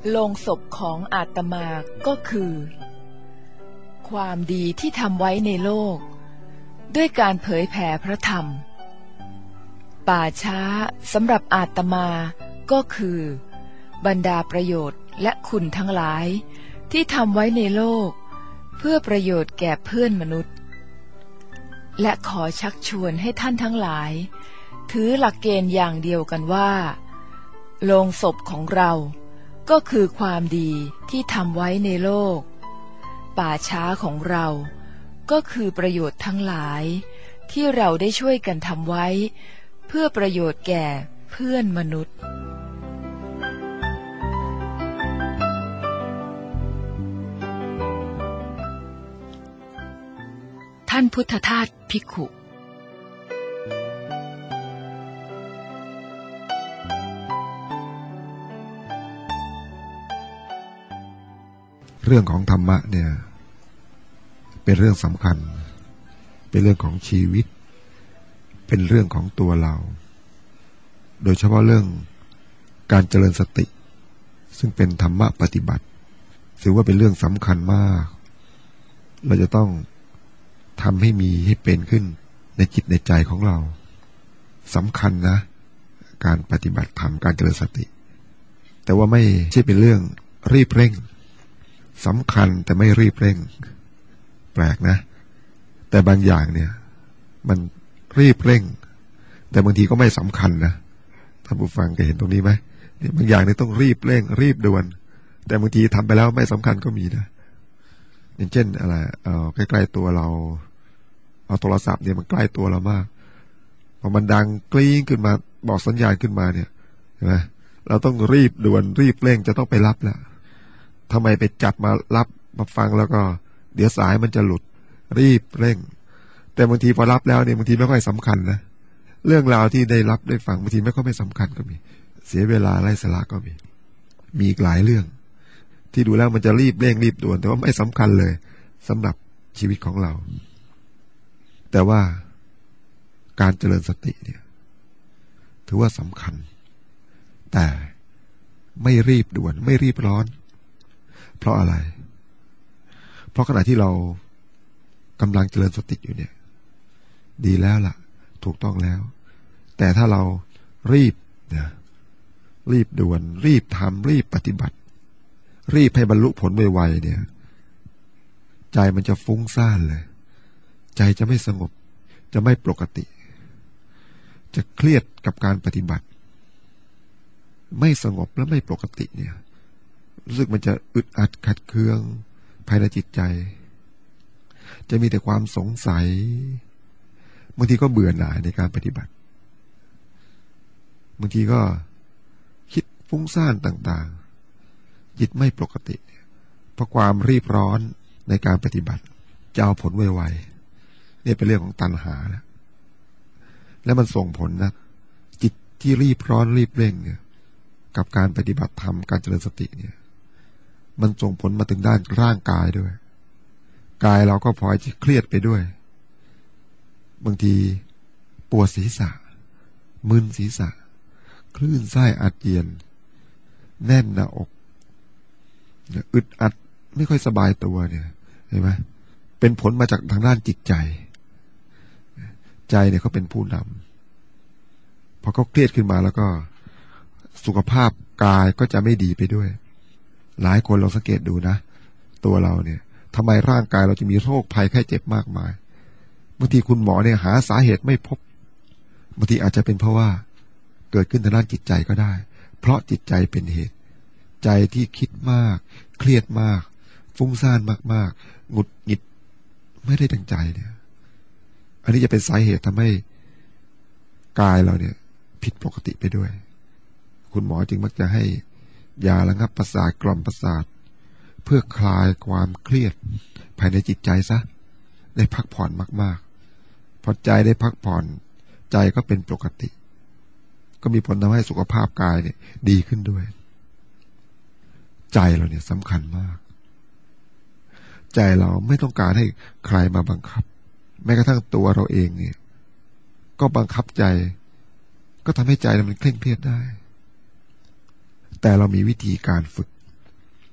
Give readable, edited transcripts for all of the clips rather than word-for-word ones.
โลงศพของอาตมาก็คือความดีที่ทำไว้ในโลกด้วยการเผยแผ่พระธรรมป่าช้าสำหรับอาตมาก็คือบรรดาประโยชน์และคุณทั้งหลายที่ทำไว้ในโลกเพื่อประโยชน์แก่เพื่อนมนุษย์และขอชักชวนให้ท่านทั้งหลายถือหลักเกณฑ์อย่างเดียวกันว่าโลงศพของเราก็คือความดีที่ทำไว้ในโลกป่าช้าของเราก็คือประโยชน์ทั้งหลายที่เราได้ช่วยกันทำไว้เพื่อประโยชน์แก่เพื่อนมนุษย์ท่านพุทธทาสภิกขุเรื่องของธรรมะเนี่ยเป็นเรื่องสำคัญเป็นเรื่องของชีวิตเป็นเรื่องของตัวเราโดยเฉพาะเรื่องการเจริญสติซึ่งเป็นธรรมะปฏิบัติถือว่าเป็นเรื่องสำคัญมากเราจะต้องทำให้มีให้เป็นขึ้นในจิตในใจของเราสำคัญนะการปฏิบัติธรรมการเจริญสติแต่ว่าไม่ใช่เป็นเรื่องรีบเร่งสำคัญแต่ไม่รีบเร่งแปลกนะแต่บางอย่างเนี่ยมันรีบเร่งแต่บางทีก็ไม่สำคัญนะท่านผู้ฟังเคยเห็นตรงนี้ไหมบางอย่างเนี่ยต้องรีบเร่งรีบด่วนแต่บางทีทำไปแล้วไม่สำคัญก็มีนะอย่างเช่นอะไรใกล้ๆตัวเราเอาโทรศัพท์เนี่ยมันใกล้ตัวเรามากพอมันดังกริ้งขึ้นมาบอกสัญญาณขึ้นมาเนี่ยเห็นไหมเราต้องรีบด่วนรีบเร่งจะต้องไปรับแล้วทำไมไปจัดมารับมาฟังแล้วก็เดี๋ยวสายมันจะหลุดรีบเร่งแต่บางทีพอรับแล้วเนี่ยบางทีไม่ค่อยสำคัญนะเรื่องราวที่ได้รับได้ฟังบางทีไม่ค่อยไม่สำคัญก็มีเสียเวลาไร้สาระก็มีอีกหลายเรื่องที่ดูแล้วมันจะรีบเร่งรีบด่วนแต่ว่าไม่สำคัญเลยสำหรับชีวิตของเราแต่ว่าการเจริญสติเนี่ยถือว่าสำคัญแต่ไม่รีบด่วนไม่รีบร้อนเพราะอะไรเพราะขณะที่เรากำลังเจริญสติอยู่เนี่ยดีแล้วล่ะถูกต้องแล้วแต่ถ้าเรารีบนะรีบด่วนรีบทำรีบปฏิบัติรีบให้บรรลุผลไวๆเนี่ยใจมันจะฟุ้งซ่านเลยใจจะไม่สงบจะไม่ปกติจะเครียดกับการปฏิบัติไม่สงบและไม่ปกติเนี่ยรู้สึกมันจะอึดอัดขัดเคืองภายในจิตใจจะมีแต่ความสงสัยบางทีก็เบื่อหน่ายในการปฏิบัติบางทีก็คิดฟุ้งซ่านต่างๆจิตไม่ปกติเพราะความรีบร้อนในการปฏิบัติจะเอาผลไวๆนี่เป็นเรื่องของตัณหาแล้วมันส่งผลนะจิตที่รีบร้อนรีบเร่งเนี่ยกับการปฏิบัติธรรมการเจริญสติเนี่ยมันส่งผลมาถึงด้านร่างกายด้วยกายเราก็พลอยจะเครียดไปด้วยบางทีปวดศีรษะมึนศีรษะคลื่นไส้อาเจียนแน่นหน้าอกอึดอัดไม่ค่อยสบายตัวเนี่ยเห็นไหมเป็นผลมาจากทางด้านจิตใจใจเนี่ยเขาเป็นผู้นำพอเขาเครียดขึ้นมาแล้วก็สุขภาพกายก็จะไม่ดีไปด้วยหลายคนลองสังเกตดูนะตัวเราเนี่ยทำไมร่างกายเราจะมีโรคภัยไข้เจ็บมากมายบางทีคุณหมอเนี่ยหาสาเหตุไม่พบบางทีอาจจะเป็นเพราะว่าเกิดขึ้นทางด้านจิตใจก็ได้เพราะจิตใจเป็นเหตุใจที่คิดมากเครียดมากฟุ้งซ่านมากๆหงุดหงิดไม่ได้ตั้งใจเนี่ยอันนี้จะเป็นสาเหตุทำให้กายเราเนี่ยผิดปกติไปด้วยคุณหมอจึงมักจะให้ยาระงับประสาทกล่อมประสาทเพื่อคลายความเครียดภายในจิตใจซะได้พักผ่อนมากๆพอใจได้พักผ่อนใจก็เป็นปกติก็มีผลทำให้สุขภาพกายเนี่ยดีขึ้นด้วยใจเราเนี่ยสำคัญมากใจเราไม่ต้องการให้ใครมาบังคับแม้กระทั่งตัวเราเองเนี่ยก็บังคับใจก็ทำให้ใจมันเคร่งเครียดได้แต่เรามีวิธีการฝึก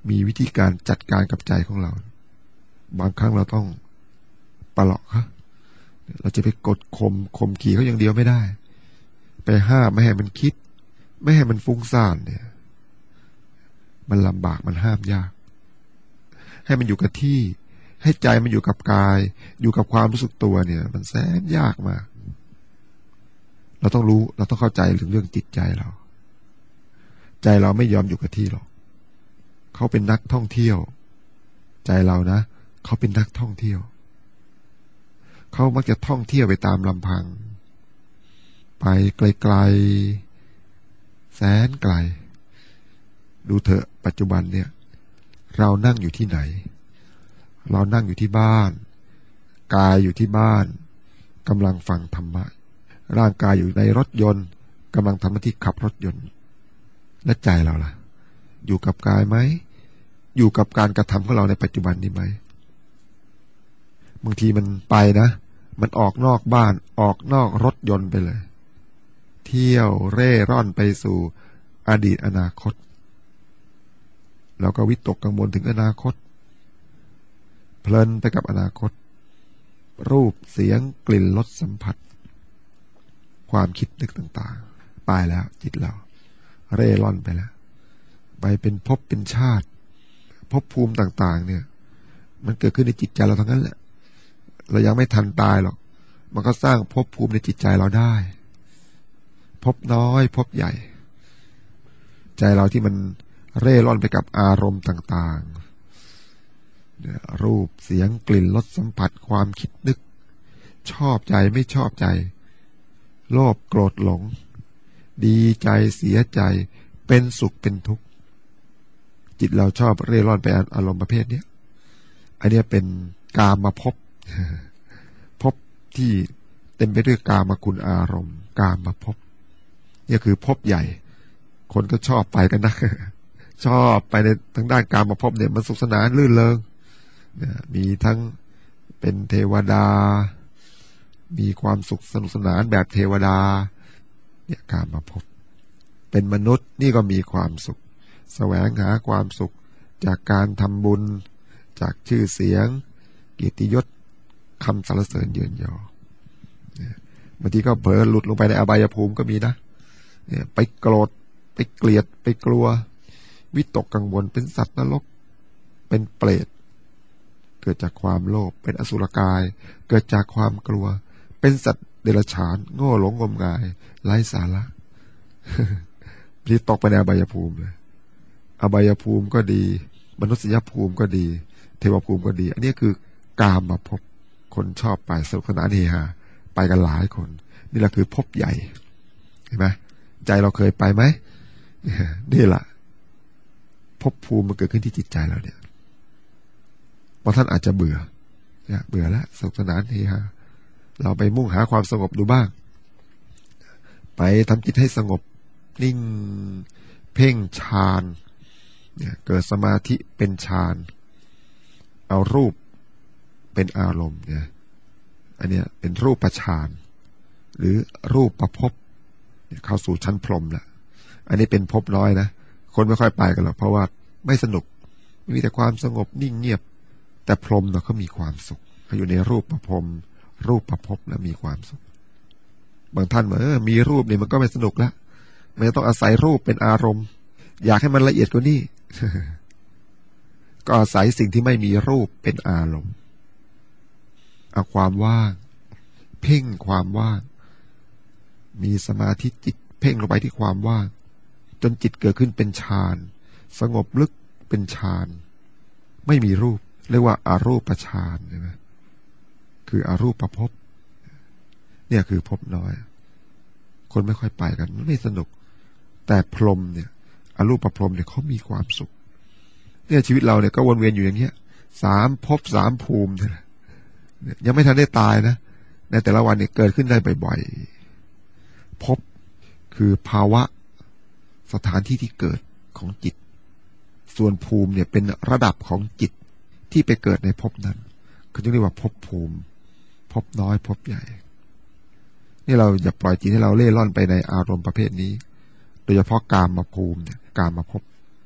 มีวิธีการจัดการกับใจของเราบางครั้งเราต้องปลอบเขาเราจะไปกดข่มขี่เขาอย่างเดียวไม่ได้ไปห้ามไม่ให้มันคิดไม่ให้มันฟุ้งซ่านเนี่ยมันลำบากมันห้ามยากให้มันอยู่กับที่ให้ใจมันอยู่กับกายอยู่กับความรู้สึกตัวเนี่ยมันแสนยากมากเราต้องรู้เราต้องเข้าใจถึงเรื่องจิตใจเราใจเราไม่ยอมอยู่กับที่หรอกเขาเป็นนักท่องเที่ยวใจเรานะเขาเป็นนักท่องเที่ยวเขามักจะท่องเที่ยวไปตามลำพังไปไกลๆแสนไกลดูเถอะปัจจุบันเนี่ยเรานั่งอยู่ที่ไหนเรานั่งอยู่ที่บ้านกายอยู่ที่บ้านกำลังฟังธรรมะร่างกายอยู่ในรถยนต์กำลังทำหน้าที่ขับรถยนต์และใจเราล่ะอยู่กับกายไหมอยู่กับการกระทำของเราในปัจจุบันนี้ไหมบางทีมันไปนะมันออกนอกบ้านออกนอกรถยนต์ไปเลยเที่ยวเร่ร่อนไปสู่อดีตอนาคตแล้วก็วิตกกังวลถึงอนาคตเพลินไปกับอนาคตรูปเสียงกลิ่นรสสัมผัสความคิดนึกต่างๆไปแล้วจิตเราเร่ร่อนไปแล้วไปเป็นภพเป็นชาติภพภูมิต่างๆเนี่ยมันเกิดขึ้นในจิตใจเราทั้งนั้นแหละเรายังไม่ทันตายหรอกมันก็สร้างภพภูมิในจิตใจเราได้ภพน้อยภพใหญ่ใจเราที่มันเร่ร่อนไปกับอารมณ์ต่างๆรูปเสียงกลิ่นรสสัมผัสความคิดนึกชอบใจไม่ชอบใจโลภโกรธหลงดีใจเสียใจเป็นสุขเป็นทุกข์จิตเราชอบเร่ร่อนไปอารมณ์ประเภทนี้อันนี้เป็นกามภพภพที่เต็มไปด้วยกามคุณอารมณ์กามภพนี่คือภพใหญ่คนก็ชอบไปกันนะชอบไปในทางด้านกามภพเนี่ยมันสุขสนานลื่นเริงมีทั้งเป็นเทวดามีความสุขสนุกสนานแบบเทวดาเนี่ยกามภพเป็นมนุษย์นี่ก็มีความสุขแสวงหาความสุขจากการทำบุญจากชื่อเสียงเกียรติยศคำสรรเสริญเยินยอบางทีก็เผลอหลุดลงไปในอบายภูมิก็มีนะเนี่ยไปโกรธไปเกลียดไปกลัววิตกกังวลเป็นสัตว์นรกเป็นเปรตเกิดจากความโลภเป็นอสุรกายเกิดจากความกลัวเป็นสัตว์เดรัจฉานโง่หลงงมงายไร้สาระที่ตกไปในอบายภูมิเลยอบายภูมิก็ดีมนุษยภูมิก็ดีเทวภูมิก็ดีอันนี้คือกามมาพบคนชอบไปสนุกสนานเฮฮาไปกันหลายคนนี่แหละคือภพใหญ่เห็นไหมใจเราเคยไปไหมนี่แหละภพภูมิมันเกิดขึ้นที่จิตใจเราเนี่ยบางท่านอาจจะเบื่อแล้วสนุกสนานเฮฮาเราไปมุ่งหาความสงบดูบ้างไปทำจิตให้สงบนิ่งเพ่งฌานเนี่ยเกิดสมาธิเป็นฌานเอารูปเป็นอารมณ์เนี่ยอันเนี้ยเป็นรูปฌานหรือรูปประภพเข้าสู่ชั้นพรหมละอันนี้เป็นภพน้อยนะคนไม่ค่อยไปกันหรอกเพราะว่าไม่สนุกมีแต่ความสงบนิ่งเงียบแต่พรหมเขามีความสุขเขาอยู่ในรูปประพรหมรูปประภพแล้วมีความสุขบางท่านบอกมีรูปนี่มันก็ไม่สนุกแล้วมันต้องอาศัยรูปเป็นอารมณ์อยากให้มันละเอียดกว่านี้ ก็อาศัยสิ่งที่ไม่มีรูปเป็นอารมณ์เอาความว่างเพ่งความว่างมีสมาธิจิตเพ่งลงไปที่ความว่างจนจิตเกิดขึ้นเป็นฌานสงบลึกเป็นฌานไม่มีรูปเรียกว่าอารูปฌานใช่ไหมคืออารูปภพเนี่ยคือภพน้อยคนไม่ค่อยไปกันไม่สนุกแต่พรหมเนี่ยอารูปพรหมเนี่ยเขามีความสุขเนี่ยชีวิตเราเนี่ยก็วนเวียนอยู่อย่างเงี้ย3 ภพ 3 ภูมิเนี่ยยังไม่ทันได้ตายนะในแต่ละวันเนี่ยเกิดขึ้นได้บ่อยๆภพคือภาวะสถานที่ที่เกิดของจิตส่วนภูมิเนี่ยเป็นระดับของจิตที่ไปเกิดในภพนั้นเขาจึงเรียกว่าภพภูมิภพน้อยภพใหญ่นี่เราอย่าปล่อยจิตให้เราเล่ร่อนไปในอารมณ์ประเภทนี้โดยเฉพาะกามภูมิเนี่ยกามภพ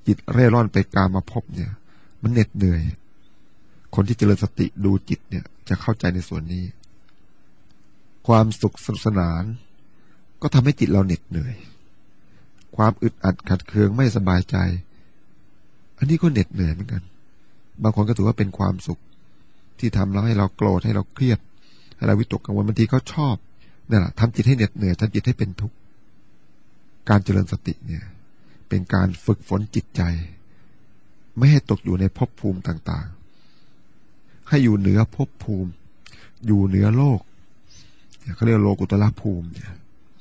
จิตเร่ร่อนไปกามภพเนี่ยมันเหน็ดเหนื่อยคนที่เจริญสติดูจิตเนี่ยจะเข้าใจในส่วนนี้ความสุขสนุกสนานก็ทำให้จิตเราเหน็ดเหนื่อยความอึดอัดขัดเคืองไม่สบายใจอันนี้ก็เหน็ดเหนื่อยเหมือนกันบางคนก็ถือว่าเป็นความสุขที่ทำแล้วให้เราโกรธให้เราเครียดให้เราวิตกกังวลบางทีเขาชอบนั่นแหละทำจิตให้เหน็ดเหนื่อยทำจิตให้เป็นทุกข์การเจริญสติเนี่ยเป็นการฝึกฝนจิตใจไม่ให้ตกอยู่ในภพภูมิต่างๆให้อยู่เหนือภพภูมิอยู่เหนือโลกเขาเรียกโลกุตละภูมิเนี่ย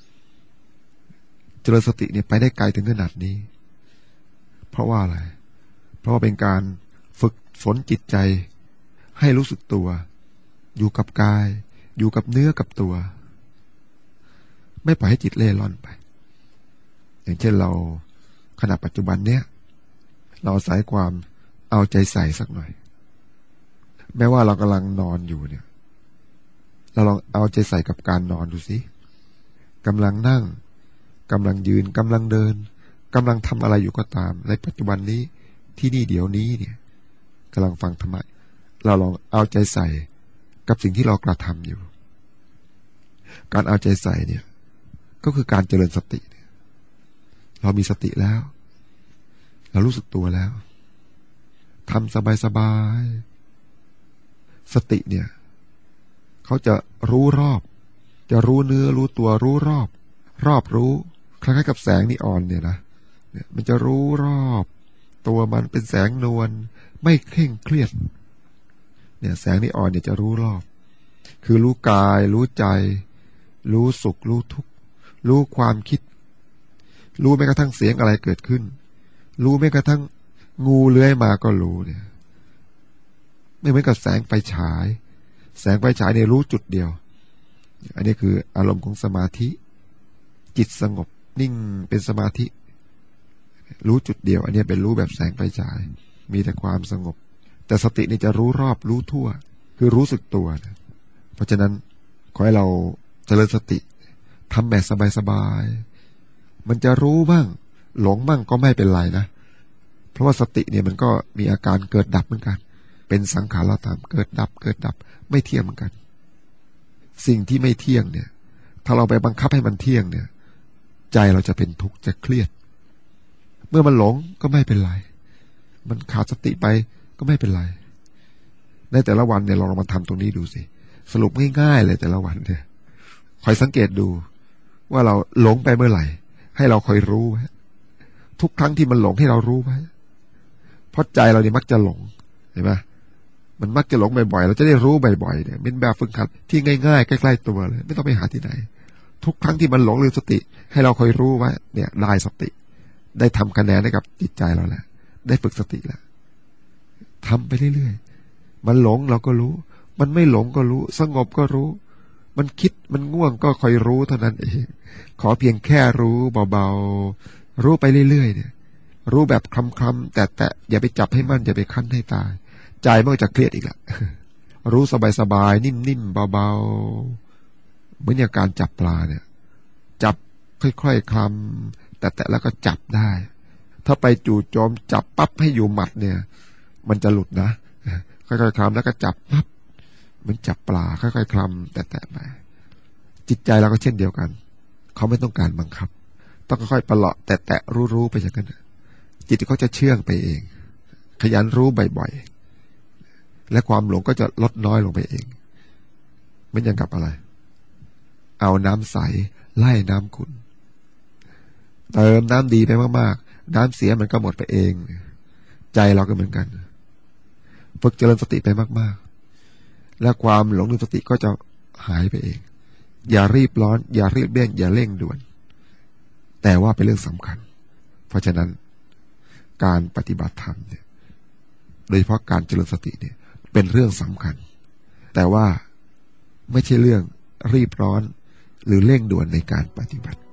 เจริญสติเนี่ยไปได้ไกลถึงขนาดนี้เพราะว่าอะไรเพราะว่าเป็นการฝึกฝนจิตใจให้รู้สึกตัวอยู่กับกายอยู่กับเนื้อกับตัวไม่ปล่อยให้จิตเล่ร่อนไปอย่างเช่นเราขณะปัจจุบันเนี้ยเราอาศัยความเอาใจใส่สักหน่อยแม้ว่าเรากำลังนอนอยู่เนี่ยเราลองเอาใจใส่กับการนอนดูสิกำลังนั่งกำลังยืนกำลังเดินกำลังทำอะไรอยู่ก็ตามในปัจจุบันนี้ที่นี่เดี๋ยวนี้เนี่ยกำลังฟังธรรมะเราลองเอาใจใส่กับสิ่งที่เรากระทำอยู่การเอาใจใส่เนี่ยก็คือการเจริญสติเรามีสติแล้วเรารู้สึกตัวแล้วทำสบายๆสติเนี่ยเขาจะรู้รอบจะรู้เนื้อรู้ตัวรู้รอบรู้คล้ายๆกับแสงนีออนเนี่ยนะเนี่ยมันจะรู้รอบตัวมันเป็นแสงนวลไม่เคร่งเครียดเนี่ยแสงนีออนเนี่ยจะรู้รอบคือรู้กายรู้ใจรู้สุขรู้ทุกข์รู้ความคิดรู้แม้กระทั่งเสียงอะไรเกิดขึ้นรู้แม้กระทั่งงูเลื้อยมาก็รู้เนี่ยไม่เหมือนกับแสงไฟฉายแสงไฟฉายเนี่ยรู้จุดเดียวอันนี้คืออารมณ์ของสมาธิจิตสงบนิ่งเป็นสมาธิรู้จุดเดียวอันนี้เป็นรู้แบบแสงไฟฉายมีแต่ความสงบแต่สตินี่จะรู้รอบรู้ทั่วคือรู้สึกตัวนะเพราะฉะนั้นขอให้เราเจริญสติทำแบบสบายๆมันจะรู้บ้างหลงบ้างก็ไม่เป็นไรนะเพราะว่าสติเนี่ยมันก็มีอาการเกิดดับเหมือนกันเป็นสังขารธรรมเกิดดับไม่เที่ยงเหมือนกันสิ่งที่ไม่เที่ยงเนี่ยถ้าเราไปบังคับให้มันเที่ยงเนี่ยใจเราจะเป็นทุกข์จะเครียดเมื่อมันหลงก็ไม่เป็นไรมันขาดสติไปก็ไม่เป็นไรในแต่ละวันเนี่ยเราลองมาทำตรงนี้ดูสิสรุปง่ายๆเลยแต่ละวันเนี่ยคอยสังเกตดูว่าเราหลงไปเมื่อไหร่ให้เราคอยรู้ไว้ทุกครั้งที่มันหลงให้เรารู้ไว้เพราะใจเราเนี่ยมักจะหลงเห็นไหมมันมักจะหลงบ่อยๆเราจะได้รู้บ่อยๆเนี่ยเป็นแบบฝึกหัดที่ง่ายๆใกล้ๆตัวเลยไม่ต้องไปหาที่ไหนทุกครั้งที่มันหลงลืมสติให้เราคอยรู้ไว้เนี่ยได้สติได้ทำคะแนนให้กับจิตใจเราแล้วได้ฝึกสติแล้วทำไปเรื่อยๆมันหลงเราก็รู้มันไม่หลงก็รู้สงบก็รู้มันคิดมันง่วงก็คอยรู้เท่านั้นเองขอเพียงแค่รู้เบาๆรู้ไปเรื่อยๆเนี่ยรู้แบบคลำๆแต่อย่าไปจับให้มั่นอย่าไปคั้นให้ตายใจมันจะเครียดอีกละรู้สบายๆนิ่มๆเบาๆเหมือนอย่างการจับปลาเนี่ยจับค่อยๆคลำแต่แล้วก็จับได้ถ้าไปจู่โจมจับปั๊บให้อยู่หมัดเนี่ยมันจะหลุดนะค่อยๆคลำแล้วก็จับปั๊บเหมือนจับปลาค่อยๆคลำแต่ไปจิตใจเราก็เช่นเดียวกันเขาไม่ต้องการบังคับต้องค่อยๆประหลาะแต่รู้ๆไปอย่างนั้นจิตเขาจะเชื่องไปเองขยันรู้บ่อยๆและความหลงก็จะลดน้อยลงไปเองเหมือนอย่างกับอะไรเอาน้ำใสไล่น้ำขุ่นเติมน้ำดีไปมากๆน้ำเสียมันก็หมดไปเองใจเราก็เหมือนกันฝึกเจริญสติไปมากๆและความหลงลืมสติก็จะหายไปเองอย่ารีบร้อนอย่ารีบเร่งอย่าเร่งด่วนแต่ว่าเป็นเรื่องสำคัญเพราะฉะนั้นการปฏิบัติธรรมเนี่ยโดยเฉพาะการเจริญสติเนี่ยเป็นเรื่องสำคัญแต่ว่าไม่ใช่เรื่องรีบร้อนหรือเร่งด่วนในการปฏิบัติ